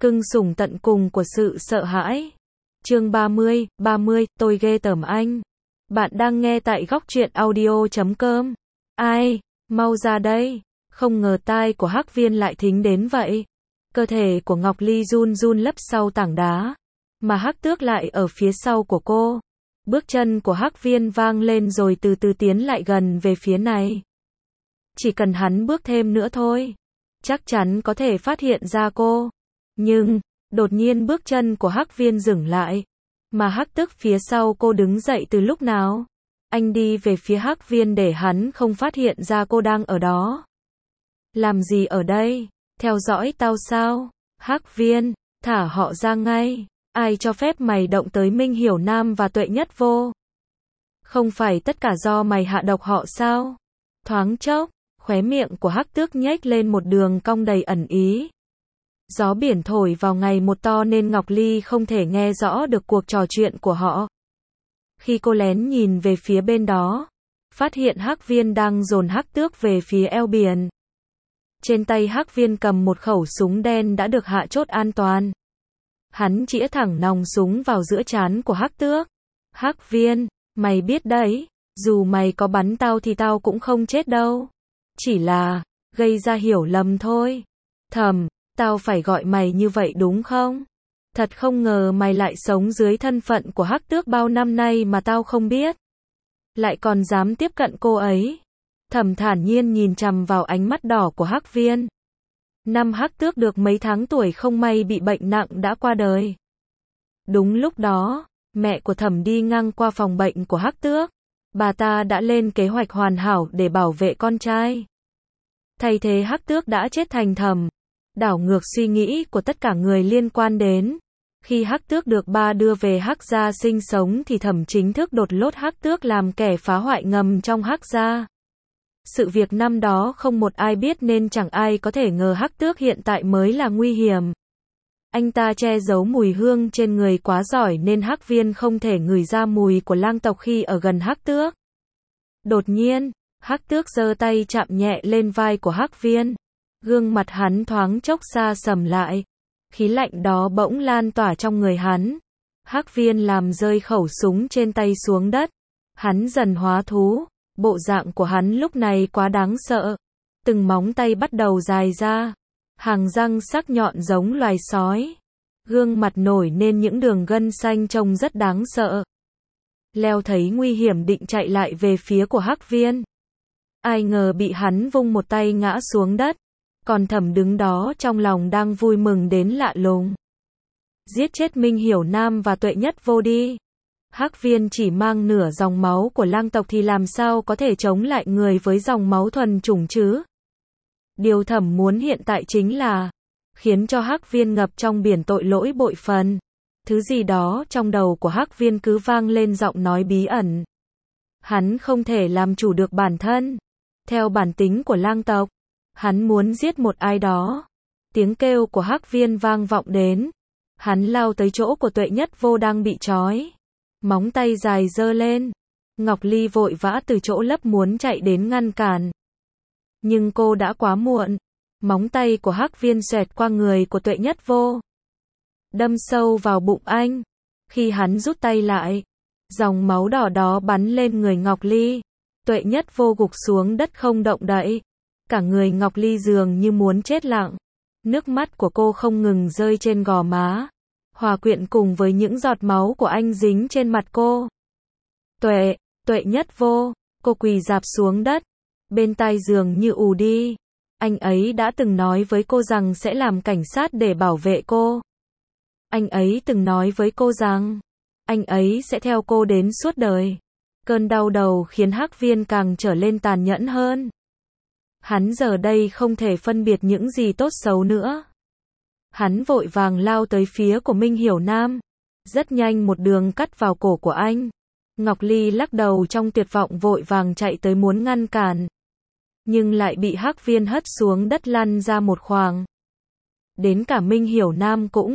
Cưng sủng tận cùng của sự sợ hãi. Chương 30, tôi ghê tởm anh. Bạn đang nghe tại góc truyện audio.com. Ai, mau ra đây. Không ngờ tai của Hắc Viên lại thính đến vậy. Cơ thể của Ngọc Ly run run lấp sau tảng đá, mà Hắc Tước lại ở phía sau của cô. Bước chân của Hắc Viên vang lên rồi từ từ tiến lại gần về phía này. Chỉ cần hắn bước thêm nữa thôi, chắc chắn có thể phát hiện ra cô. Nhưng, đột nhiên bước chân của Hắc Viên dừng lại, mà Hắc Tước phía sau cô đứng dậy từ lúc nào? Anh đi về phía Hắc Viên để hắn không phát hiện ra cô đang ở đó. Làm gì ở đây? Theo dõi tao sao? Hắc Viên, thả họ ra ngay. Ai cho phép mày động tới Minh Hiểu Nam và Tuệ Nhất Vô? Không phải tất cả do mày hạ độc họ sao? Thoáng chốc, khóe miệng của Hắc Tước nhếch lên một đường cong đầy ẩn ý. Gió biển thổi vào ngày một to nên Ngọc Ly không thể nghe rõ được cuộc trò chuyện của họ. Khi cô lén nhìn về phía bên đó, phát hiện Hắc Viên đang dồn Hắc Tước về phía eo biển. Trên tay Hắc Viên cầm một khẩu súng đen đã được hạ chốt an toàn. Hắn chĩa thẳng nòng súng vào giữa trán của Hắc Tước. Hắc Viên, mày biết đấy, dù mày có bắn tao thì tao cũng không chết đâu. Chỉ là, gây ra hiểu lầm thôi. Thầm, tao phải gọi mày như vậy đúng không? Thật không ngờ mày lại sống dưới thân phận của Hắc Tước bao năm nay mà tao không biết. Lại còn dám tiếp cận cô ấy. Thầm thản nhiên nhìn chằm vào ánh mắt đỏ của Hắc Viên. Năm Hắc Tước được mấy tháng tuổi không may bị bệnh nặng đã qua đời. Đúng lúc đó, mẹ của Thẩm đi ngang qua phòng bệnh của Hắc Tước. Bà ta đã lên kế hoạch hoàn hảo để bảo vệ con trai. Thay thế Hắc Tước đã chết thành Thẩm. Đảo ngược suy nghĩ của tất cả người liên quan đến. Khi Hắc Tước được ba đưa về Hắc gia sinh sống thì Thẩm chính thức đột lốt Hắc Tước làm kẻ phá hoại ngầm trong Hắc gia. Sự việc năm đó không một ai biết nên chẳng ai có thể ngờ Hắc Tước hiện tại mới là nguy hiểm. Anh ta che giấu mùi hương trên người quá giỏi nên Hắc Viên không thể ngửi ra mùi của lang tộc khi ở gần Hắc Tước. Đột nhiên, Hắc Tước giơ tay chạm nhẹ lên vai của Hắc Viên. Gương mặt hắn thoáng chốc xa sầm lại. Khí lạnh đó bỗng lan tỏa trong người hắn. Hắc Viên làm rơi khẩu súng trên tay xuống đất. Hắn dần hóa thú. Bộ dạng của hắn lúc này quá đáng sợ. Từng móng tay bắt đầu dài ra. Hàng răng sắc nhọn giống loài sói. Gương mặt nổi nên những đường gân xanh trông rất đáng sợ. Leo thấy nguy hiểm định chạy lại về phía của Hắc Viên. Ai ngờ bị hắn vung một tay ngã xuống đất. Còn Thẩm đứng đó trong lòng đang vui mừng đến lạ lùng. Giết chết Minh Hiểu Nam và Tuệ Nhất Vô đi. Hắc Viên chỉ mang nửa dòng máu của lang tộc thì làm sao có thể chống lại người với dòng máu thuần chủng chứ? Điều Thẩm muốn hiện tại chính là khiến cho Hắc Viên ngập trong biển tội lỗi bội phần. Thứ gì đó trong đầu của Hắc Viên cứ vang lên giọng nói bí ẩn. Hắn không thể làm chủ được bản thân. Theo bản tính của lang tộc, hắn muốn giết một ai đó. Tiếng kêu của Hắc Viên vang vọng đến. Hắn lao tới chỗ của Tuệ Nhất Vô đang bị trói. Móng tay dài giơ lên. Ngọc Ly vội vã từ chỗ lấp muốn chạy đến ngăn cản. Nhưng cô đã quá muộn. Móng tay của Hắc Viên xoẹt qua người của Tuệ Nhất Vô. Đâm sâu vào bụng anh. Khi hắn rút tay lại, dòng máu đỏ đó bắn lên người Ngọc Ly. Tuệ Nhất Vô gục xuống đất không động đậy. Cả người Ngọc Ly dường như muốn chết lặng. Nước mắt của cô không ngừng rơi trên gò má. Hòa quyện cùng với những giọt máu của anh dính trên mặt cô. Tuệ Nhất Vô, cô quỳ rạp xuống đất. Bên tai dường như ù đi. Anh ấy đã từng nói với cô rằng sẽ làm cảnh sát để bảo vệ cô. Anh ấy từng nói với cô rằng anh ấy sẽ theo cô đến suốt đời. Cơn đau đầu khiến Hắc Viên càng trở lên tàn nhẫn hơn. Hắn giờ đây không thể phân biệt những gì tốt xấu nữa. Hắn vội vàng lao tới phía của Minh Hiểu Nam. Rất nhanh một đường cắt vào cổ của anh. Ngọc Ly lắc đầu trong tuyệt vọng vội vàng chạy tới muốn ngăn cản. Nhưng lại bị Hắc Viên hất xuống đất lăn ra một khoảng. Đến cả Minh Hiểu Nam cũng.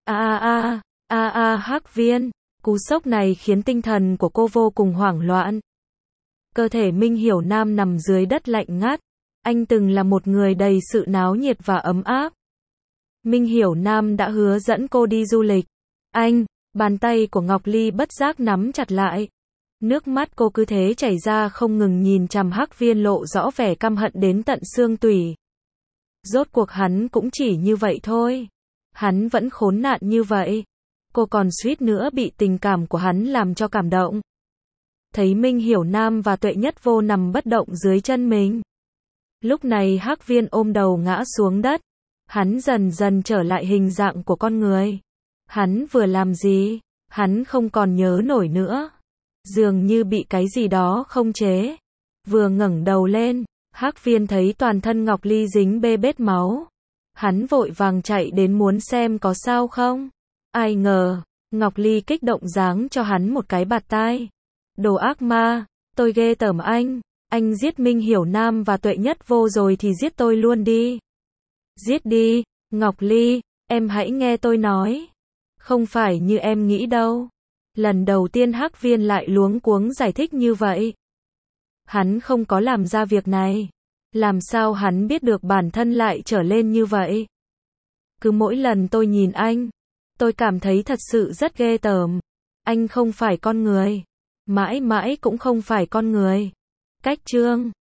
Hắc Viên. Cú sốc này khiến tinh thần của cô vô cùng hoảng loạn. Cơ thể Minh Hiểu Nam nằm dưới đất lạnh ngắt. Anh từng là một người đầy sự náo nhiệt và ấm áp. Minh Hiểu Nam đã hứa dẫn cô đi du lịch. Anh, bàn tay của Ngọc Ly bất giác nắm chặt lại. Nước mắt cô cứ thế chảy ra không ngừng nhìn chằm Hắc Viên lộ rõ vẻ căm hận đến tận xương tủy. Rốt cuộc hắn cũng chỉ như vậy thôi. Hắn vẫn khốn nạn như vậy. Cô còn suýt nữa bị tình cảm của hắn làm cho cảm động. Thấy Minh Hiểu Nam và Tuệ Nhất Vô nằm bất động dưới chân mình. Lúc này Hắc Viên ôm đầu ngã xuống đất. Hắn dần dần trở lại hình dạng của con người. Hắn vừa làm gì? Hắn không còn nhớ nổi nữa. Dường như bị cái gì đó không chế. Vừa ngẩng đầu lên, Hắc Viên thấy toàn thân Ngọc Ly dính bê bết máu. Hắn vội vàng chạy đến muốn xem có sao không. Ai ngờ, Ngọc Ly kích động giáng cho hắn một cái bạt tai. Đồ ác ma, tôi ghê tởm anh giết Minh Hiểu Nam và Tuệ Nhất Vô rồi thì giết tôi luôn đi. Giết đi, Ngọc Ly, em hãy nghe tôi nói. Không phải như em nghĩ đâu. Lần đầu tiên Hắc Viên lại luống cuống giải thích như vậy. Hắn không có làm ra việc này. Làm sao hắn biết được bản thân lại trở lên như vậy? Cứ mỗi lần tôi nhìn anh, tôi cảm thấy thật sự rất ghê tởm. Anh không phải con người. Mãi mãi cũng không phải con người. Cách chương